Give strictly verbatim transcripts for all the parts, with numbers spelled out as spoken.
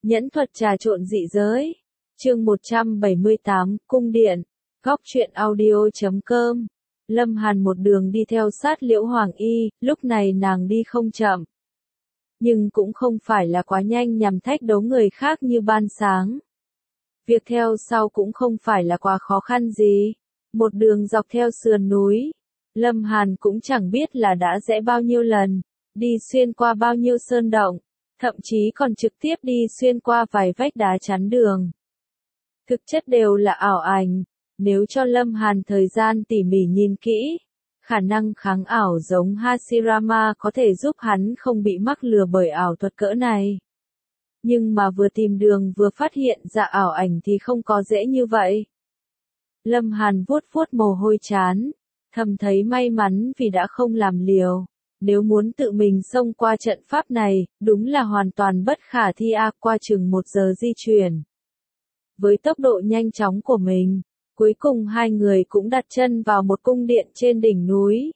Nhẫn thuật trà trộn dị giới. Chương một trăm bảy mươi tám, Cung điện. Góc truyện audio chấm com. Lâm Hàn một đường đi theo sát Liễu Hoàng Y, lúc này nàng đi không chậm. Nhưng cũng không phải là quá nhanh nhằm thách đấu người khác như ban sáng. Việc theo sau cũng không phải là quá khó khăn gì. Một đường dọc theo sườn núi. Lâm Hàn cũng chẳng biết là đã rẽ bao nhiêu lần, đi xuyên qua bao nhiêu sơn động, thậm chí còn trực tiếp đi xuyên qua vài vách đá chắn đường. Thực chất đều là ảo ảnh, nếu cho Lâm Hàn thời gian tỉ mỉ nhìn kỹ, khả năng kháng ảo giống Hashirama có thể giúp hắn không bị mắc lừa bởi ảo thuật cỡ này. Nhưng mà vừa tìm đường vừa phát hiện ra ảo ảnh thì không có dễ như vậy. Lâm Hàn vuốt vuốt mồ hôi trán, thầm thấy may mắn vì đã không làm liều. Nếu muốn tự mình xông qua trận pháp này, đúng là hoàn toàn bất khả thi a, qua chừng một giờ di chuyển. Với tốc độ nhanh chóng của mình, cuối cùng hai người cũng đặt chân vào một cung điện trên đỉnh núi.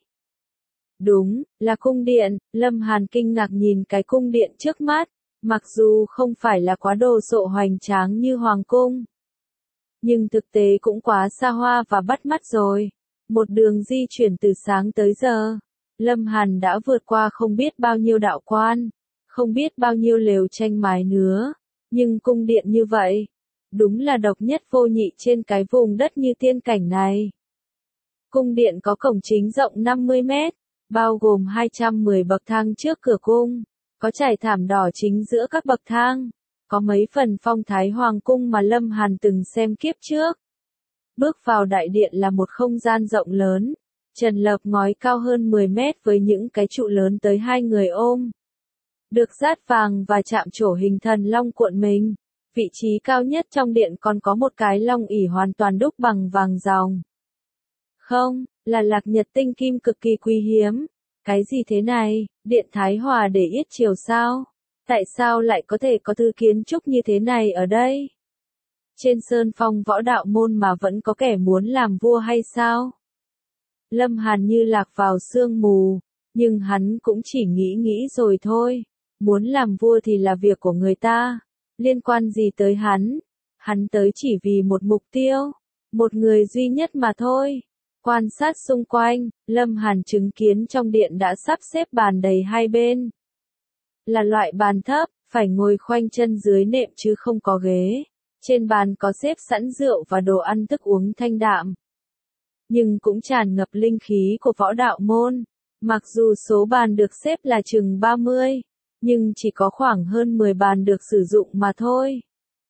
Đúng, là cung điện. Lâm Hàn kinh ngạc nhìn cái cung điện trước mắt, mặc dù không phải là quá đồ sộ hoành tráng như hoàng cung, nhưng thực tế cũng quá xa hoa và bắt mắt rồi. Một đường di chuyển từ sáng tới giờ, Lâm Hàn đã vượt qua không biết bao nhiêu đạo quan, không biết bao nhiêu lều tranh mái nứa, nhưng cung điện như vậy, đúng là độc nhất vô nhị trên cái vùng đất như tiên cảnh này. Cung điện có cổng chính rộng năm mươi mét, bao gồm hai trăm mười bậc thang trước cửa cung, có trải thảm đỏ chính giữa các bậc thang, có mấy phần phong thái hoàng cung mà Lâm Hàn từng xem kiếp trước. Bước vào đại điện là một không gian rộng lớn, trần lợp ngói cao hơn mười mét với những cái trụ lớn tới hai người ôm. Được dát vàng và chạm trổ hình thần long cuộn mình. Vị trí cao nhất trong điện còn có một cái long ỷ hoàn toàn đúc bằng vàng ròng. Không, là lạc nhật tinh kim cực kỳ quý hiếm. Cái gì thế này, điện Thái Hòa để yết chiều sao? Tại sao lại có thể có thư kiến trúc như thế này ở đây? Trên sơn phong võ đạo môn mà vẫn có kẻ muốn làm vua hay sao? Lâm Hàn như lạc vào sương mù, nhưng hắn cũng chỉ nghĩ nghĩ rồi thôi. Muốn làm vua thì là việc của người ta, liên quan gì tới hắn? Hắn tới chỉ vì một mục tiêu, một người duy nhất mà thôi. Quan sát xung quanh, Lâm Hàn chứng kiến trong điện đã sắp xếp bàn đầy hai bên. Là loại bàn thấp, phải ngồi khoanh chân dưới nệm chứ không có ghế. Trên bàn có xếp sẵn rượu và đồ ăn thức uống thanh đạm, nhưng cũng tràn ngập linh khí của võ đạo môn. Mặc dù số bàn được xếp là chừng ba mươi, nhưng chỉ có khoảng hơn mười bàn được sử dụng mà thôi.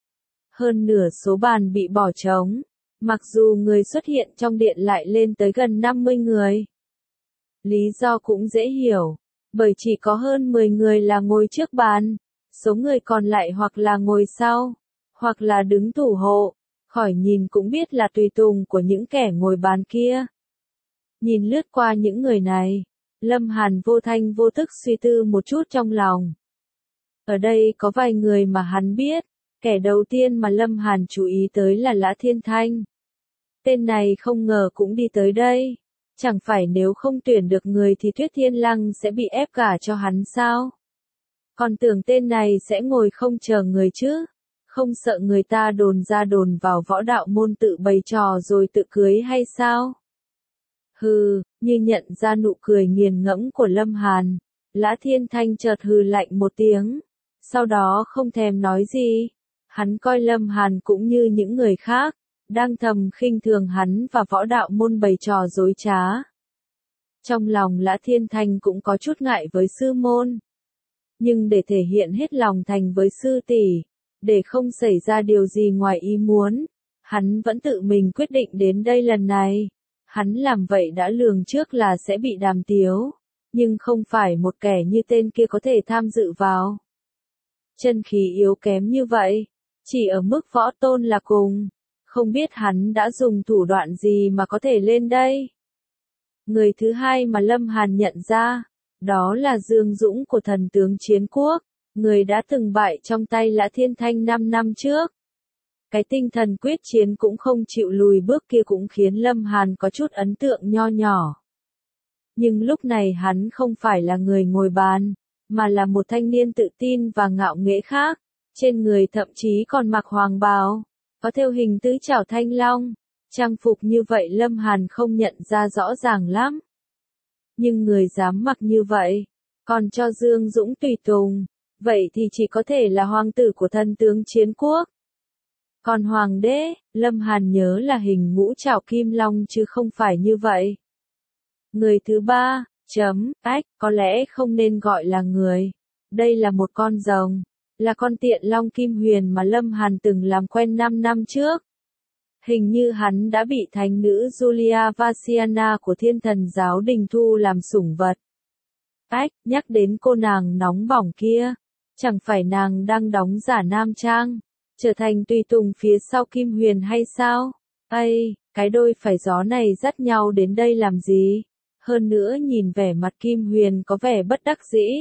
Hơn nửa số bàn bị bỏ trống, mặc dù người xuất hiện trong điện lại lên tới gần năm mươi người. Lý do cũng dễ hiểu, bởi chỉ có hơn mười người là ngồi trước bàn, số người còn lại hoặc là ngồi sau, hoặc là đứng thủ hộ, khỏi nhìn cũng biết là tùy tùng của những kẻ ngồi bàn kia. Nhìn lướt qua những người này, Lâm Hàn vô thanh vô thức suy tư một chút trong lòng. Ở đây có vài người mà hắn biết, kẻ đầu tiên mà Lâm Hàn chú ý tới là Lã Thiên Thanh. Tên này không ngờ cũng đi tới đây, chẳng phải nếu không tuyển được người thì Tuyết Thiên Lăng sẽ bị ép gả cho hắn sao? Còn tưởng tên này sẽ ngồi không chờ người chứ? Không sợ người ta đồn ra đồn vào võ đạo môn tự bày trò rồi tự cưới hay sao? Hừ, như nhận ra nụ cười nghiền ngẫm của Lâm Hàn, Lã Thiên Thanh chợt hừ lạnh một tiếng, sau đó không thèm nói gì. Hắn coi Lâm Hàn cũng như những người khác, đang thầm khinh thường hắn và võ đạo môn bày trò dối trá. Trong lòng Lã Thiên Thanh cũng có chút ngại với sư môn, nhưng để thể hiện hết lòng thành với sư tỷ, để không xảy ra điều gì ngoài ý muốn, hắn vẫn tự mình quyết định đến đây lần này. Hắn làm vậy đã lường trước là sẽ bị đàm tiếu, nhưng không phải một kẻ như tên kia có thể tham dự vào. Chân khí yếu kém như vậy, chỉ ở mức võ tôn là cùng, không biết hắn đã dùng thủ đoạn gì mà có thể lên đây. Người thứ hai mà Lâm Hàn nhận ra, đó là Dương Dũng của thần tướng Chiến Quốc, người đã từng bại trong tay Lã Thiên Thanh năm năm trước. Cái tinh thần quyết chiến cũng không chịu lùi bước kia cũng khiến Lâm Hàn có chút ấn tượng nho nhỏ. Nhưng lúc này hắn không phải là người ngồi bàn, mà là một thanh niên tự tin và ngạo nghễ khác. Trên người thậm chí còn mặc hoàng bào, có thêu hình tứ trảo thanh long. Trang phục như vậy Lâm Hàn không nhận ra rõ ràng lắm. Nhưng người dám mặc như vậy, còn cho Dương Dũng tùy tùng, vậy thì chỉ có thể là hoàng tử của thân tướng chiến quốc. Còn hoàng đế, Lâm Hàn nhớ là hình ngũ trảo kim long chứ không phải như vậy. Người thứ ba, chấm, ách, có lẽ không nên gọi là người. Đây là một con rồng, là con tiện long kim huyền mà Lâm Hàn từng làm quen năm năm trước. Hình như hắn đã bị thánh nữ Julia Vasiana của thiên thần giáo đình thu làm sủng vật. Ách, nhắc đến cô nàng nóng bỏng kia, chẳng phải nàng đang đóng giả nam trang, trở thành tùy tùng phía sau Kim Huyền hay sao? Ây, cái đôi phải gió này dắt nhau đến đây làm gì? Hơn nữa nhìn vẻ mặt Kim Huyền có vẻ bất đắc dĩ.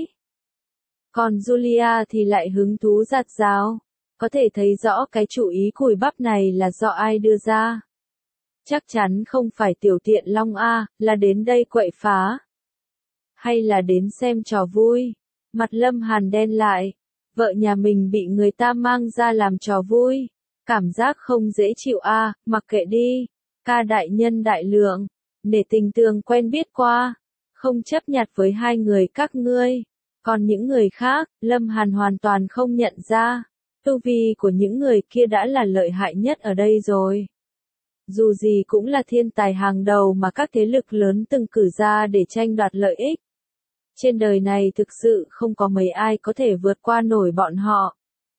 Còn Julia thì lại hứng thú giạt rào. Có thể thấy rõ cái chủ ý cùi bắp này là do ai đưa ra. Chắc chắn không phải tiểu tiện long A, là đến đây quậy phá. Hay là đến xem trò vui. Mặt Lâm Hàn đen lại. Vợ nhà mình bị người ta mang ra làm trò vui. Cảm giác không dễ chịu A, mặc kệ đi. Ca đại nhân đại lượng. Để tình tường quen biết qua. Không chấp nhặt với hai người các ngươi. Còn những người khác, Lâm Hàn hoàn toàn không nhận ra. Tu vi của những người kia đã là lợi hại nhất ở đây rồi. Dù gì cũng là thiên tài hàng đầu mà các thế lực lớn từng cử ra để tranh đoạt lợi ích. Trên đời này thực sự không có mấy ai có thể vượt qua nổi bọn họ.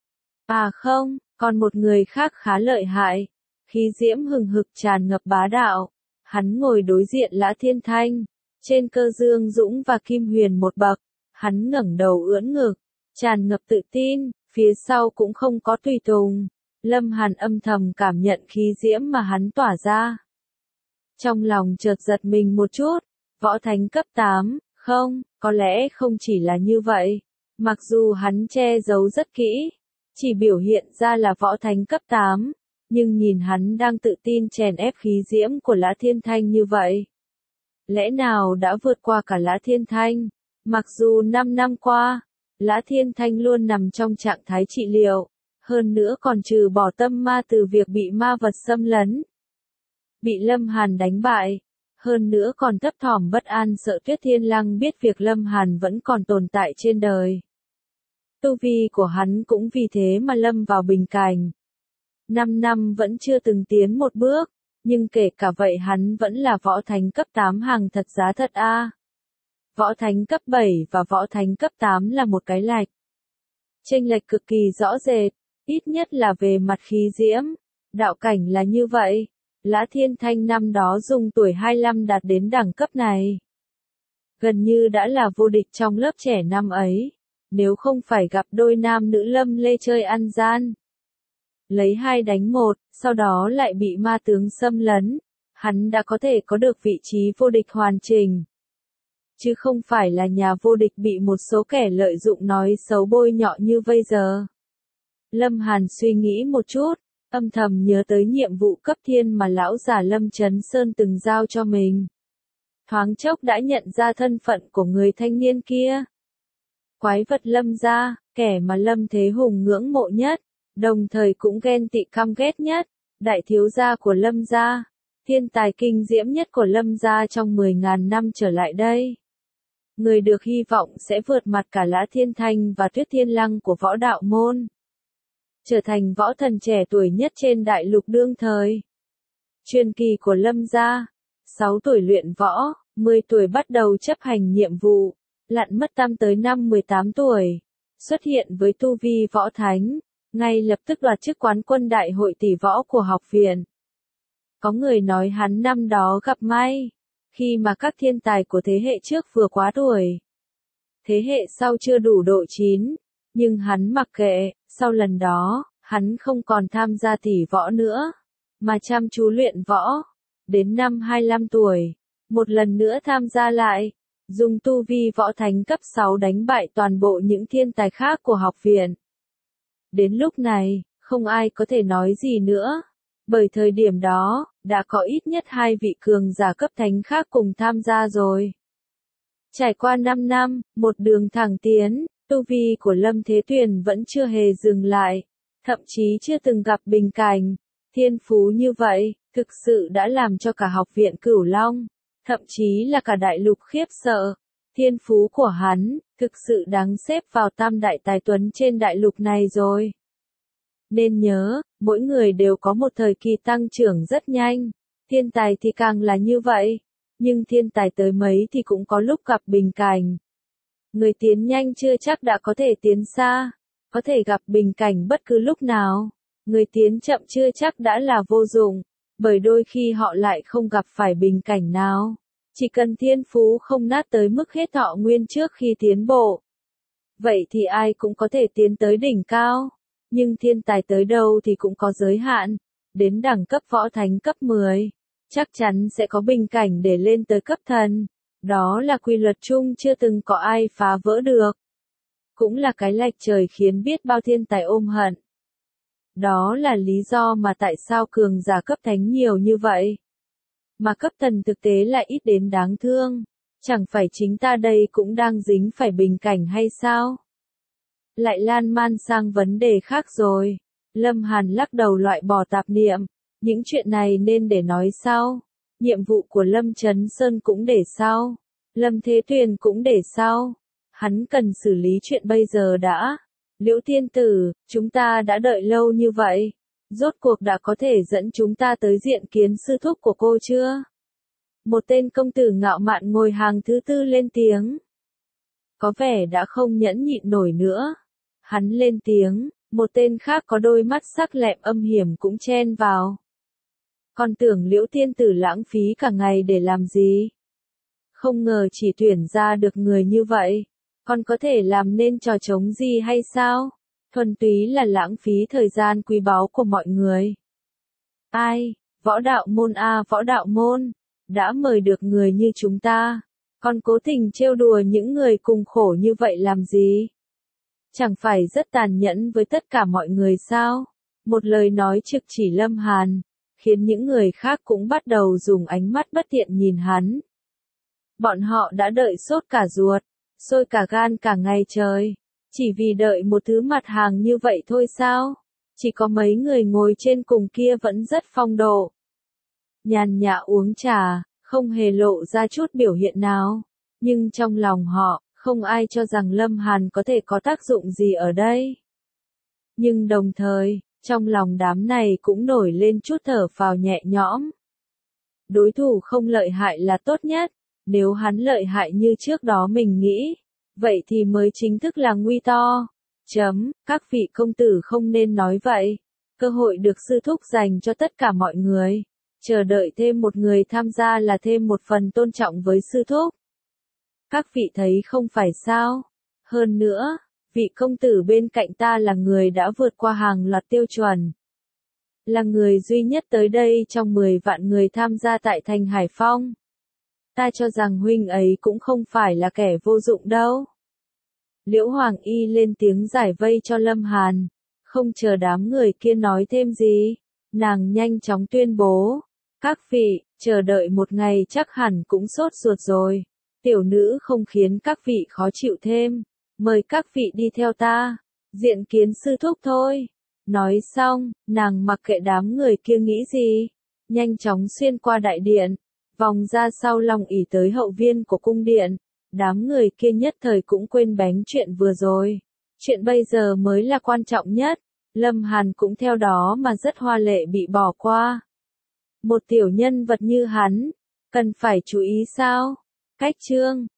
À không, còn một người khác khá lợi hại. Khí diễm hừng hực tràn ngập bá đạo. Hắn ngồi đối diện Lã Thiên Thanh. Trên cơ Dương Dũng và Kim Huyền một bậc. Hắn ngẩng đầu ưỡn ngực. Tràn ngập tự tin. Phía sau cũng không có tùy tùng. Lâm Hàn âm thầm cảm nhận khí diễm mà hắn tỏa ra. Trong lòng chợt giật mình một chút. Võ thánh cấp tám, không, có lẽ không chỉ là như vậy. Mặc dù hắn che giấu rất kỹ, chỉ biểu hiện ra là võ thánh cấp tám, nhưng nhìn hắn đang tự tin chèn ép khí diễm của Lã Thiên Thanh như vậy. Lẽ nào đã vượt qua cả Lã Thiên Thanh? Mặc dù năm năm qua, Lã Thiên Thanh luôn nằm trong trạng thái trị liệu, hơn nữa còn trừ bỏ tâm ma từ việc bị ma vật xâm lấn. Bị Lâm Hàn đánh bại, hơn nữa còn thấp thỏm bất an sợ Tuyết Thiên Lăng biết việc Lâm Hàn vẫn còn tồn tại trên đời. Tu vi của hắn cũng vì thế mà lâm vào bình cảnh. Năm năm vẫn chưa từng tiến một bước, nhưng kể cả vậy hắn vẫn là võ thánh cấp tám hàng thật giá thật a. Võ thánh cấp bảy và võ thánh cấp tám là một cái lệch. Chênh lệch cực kỳ rõ rệt, ít nhất là về mặt khí diễm. Đạo cảnh là như vậy. Lã Thiên Thanh năm đó dùng tuổi hai mươi lăm đạt đến đẳng cấp này. Gần như đã là vô địch trong lớp trẻ năm ấy. Nếu không phải gặp đôi nam nữ Lâm Lê chơi ăn gian. Lấy hai đánh một, sau đó lại bị ma tướng xâm lấn. Hắn đã có thể có được vị trí vô địch hoàn chỉnh. Chứ không phải là nhà vô địch bị một số kẻ lợi dụng nói xấu bôi nhọ như bây giờ. Lâm Hàn suy nghĩ một chút, âm thầm nhớ tới nhiệm vụ cấp thiên mà lão già Lâm Chấn Sơn từng giao cho mình. Thoáng chốc đã nhận ra thân phận của người thanh niên kia. Quái vật Lâm gia, kẻ mà Lâm Thế Hùng ngưỡng mộ nhất, đồng thời cũng ghen tị căm ghét nhất, đại thiếu gia của Lâm gia, thiên tài kinh diễm nhất của Lâm gia trong mười ngàn năm trở lại đây. Người được hy vọng sẽ vượt mặt cả Lã Thiên Thanh và Tuyết Thiên Lăng của võ đạo môn. Trở thành võ thần trẻ tuổi nhất trên đại lục đương thời. Truyền kỳ của Lâm gia, sáu tuổi luyện võ, mười tuổi bắt đầu chấp hành nhiệm vụ, lặn mất tăm tới năm mười tám tuổi, xuất hiện với tu vi võ thánh, ngay lập tức đoạt chức quán quân đại hội tỷ võ của học viện. Có người nói hắn năm đó gặp may, khi mà các thiên tài của thế hệ trước vừa quá tuổi. Thế hệ sau chưa đủ độ chín, nhưng hắn mặc kệ, sau lần đó, hắn không còn tham gia tỷ võ nữa, mà chăm chú luyện võ. Đến năm hai mươi lăm tuổi, một lần nữa tham gia lại, dùng tu vi võ thánh cấp sáu đánh bại toàn bộ những thiên tài khác của học viện. Đến lúc này, không ai có thể nói gì nữa, bởi thời điểm đó, đã có ít nhất hai vị cường giả cấp thánh khác cùng tham gia rồi. Trải qua năm năm, một đường thẳng tiến, Tu vi của Lâm Thế Tuyền vẫn chưa hề dừng lại, thậm chí chưa từng gặp bình cảnh. Thiên phú như vậy, thực sự đã làm cho cả học viện Cửu Long, thậm chí là cả đại lục khiếp sợ. Thiên phú của hắn, thực sự đáng xếp vào tam đại tài tuấn trên đại lục này rồi. Nên nhớ, mỗi người đều có một thời kỳ tăng trưởng rất nhanh. Thiên tài thì càng là như vậy. Nhưng thiên tài tới mấy thì cũng có lúc gặp bình cảnh. Người tiến nhanh chưa chắc đã có thể tiến xa. Có thể gặp bình cảnh bất cứ lúc nào. Người tiến chậm chưa chắc đã là vô dụng. Bởi đôi khi họ lại không gặp phải bình cảnh nào. Chỉ cần thiên phú không nát tới mức hết thọ nguyên trước khi tiến bộ. Vậy thì ai cũng có thể tiến tới đỉnh cao. Nhưng thiên tài tới đâu thì cũng có giới hạn. Đến đẳng cấp võ thánh cấp mười. Chắc chắn sẽ có bình cảnh để lên tới cấp thần. Đó là quy luật chung chưa từng có ai phá vỡ được. Cũng là cái lệch trời khiến biết bao thiên tài ôm hận. Đó là lý do mà tại sao cường giả cấp thánh nhiều như vậy. Mà cấp thần thực tế lại ít đến đáng thương. Chẳng phải chính ta đây cũng đang dính phải bình cảnh hay sao? Lại lan man sang vấn đề khác rồi. Lâm Hàn lắc đầu loại bỏ tạp niệm. Những chuyện này nên để nói sau. Nhiệm vụ của Lâm Chấn Sơn cũng để sau. Lâm Thế Tuyền cũng để sau. Hắn cần xử lý chuyện bây giờ đã. Liễu Tiên Tử, chúng ta đã đợi lâu như vậy. Rốt cuộc đã có thể dẫn chúng ta tới diện kiến sư thúc của cô chưa? Một tên công tử ngạo mạn ngồi hàng thứ tư lên tiếng. Có vẻ đã không nhẫn nhịn nổi nữa. Hắn lên tiếng, một tên khác có đôi mắt sắc lẹm âm hiểm cũng chen vào. Còn tưởng Liễu Tiên Tử lãng phí cả ngày để làm gì? Không ngờ chỉ tuyển ra được người như vậy. Còn có thể làm nên trò trống gì hay sao? Thuần túy là lãng phí thời gian quý báu của mọi người. Ai? Võ đạo môn a võ đạo môn. Đã mời được người như chúng ta. Còn cố tình trêu đùa những người cùng khổ như vậy làm gì? Chẳng phải rất tàn nhẫn với tất cả mọi người sao? Một lời nói trực chỉ Lâm Hàn, khiến những người khác cũng bắt đầu dùng ánh mắt bất thiện nhìn hắn. Bọn họ đã đợi sốt cả ruột, sôi cả gan cả ngày trời, chỉ vì đợi một thứ mặt hàng như vậy thôi sao? Chỉ có mấy người ngồi trên cùng kia vẫn rất phong độ. Nhàn nhã uống trà, không hề lộ ra chút biểu hiện nào. Nhưng trong lòng họ, không ai cho rằng Lâm Hàn có thể có tác dụng gì ở đây. Nhưng đồng thời, trong lòng đám này cũng nổi lên chút thở phào nhẹ nhõm. Đối thủ không lợi hại là tốt nhất, nếu hắn lợi hại như trước đó mình nghĩ, vậy thì mới chính thức là nguy to. Chấm, các vị công tử không nên nói vậy. Cơ hội được sư thúc dành cho tất cả mọi người. Chờ đợi thêm một người tham gia là thêm một phần tôn trọng với sư thúc. Các vị thấy không phải sao? Hơn nữa, vị công tử bên cạnh ta là người đã vượt qua hàng loạt tiêu chuẩn. Là người duy nhất tới đây trong mười vạn người tham gia tại thành Hải Phong. Ta cho rằng huynh ấy cũng không phải là kẻ vô dụng đâu. Liễu Hoàng Y lên tiếng giải vây cho Lâm Hàn. Không chờ đám người kia nói thêm gì. Nàng nhanh chóng tuyên bố. Các vị, chờ đợi một ngày chắc hẳn cũng sốt ruột rồi. Tiểu nữ không khiến các vị khó chịu thêm. Mời các vị đi theo ta. Diện kiến sư thúc thôi. Nói xong, nàng mặc kệ đám người kia nghĩ gì. Nhanh chóng xuyên qua đại điện. Vòng ra sau Long ỷ tới hậu viên của cung điện. Đám người kia nhất thời cũng quên bánh chuyện vừa rồi. Chuyện bây giờ mới là quan trọng nhất. Lâm Hàn cũng theo đó mà rất hoa lệ bị bỏ qua. Một tiểu nhân vật như hắn, cần phải chú ý sao? Cách chương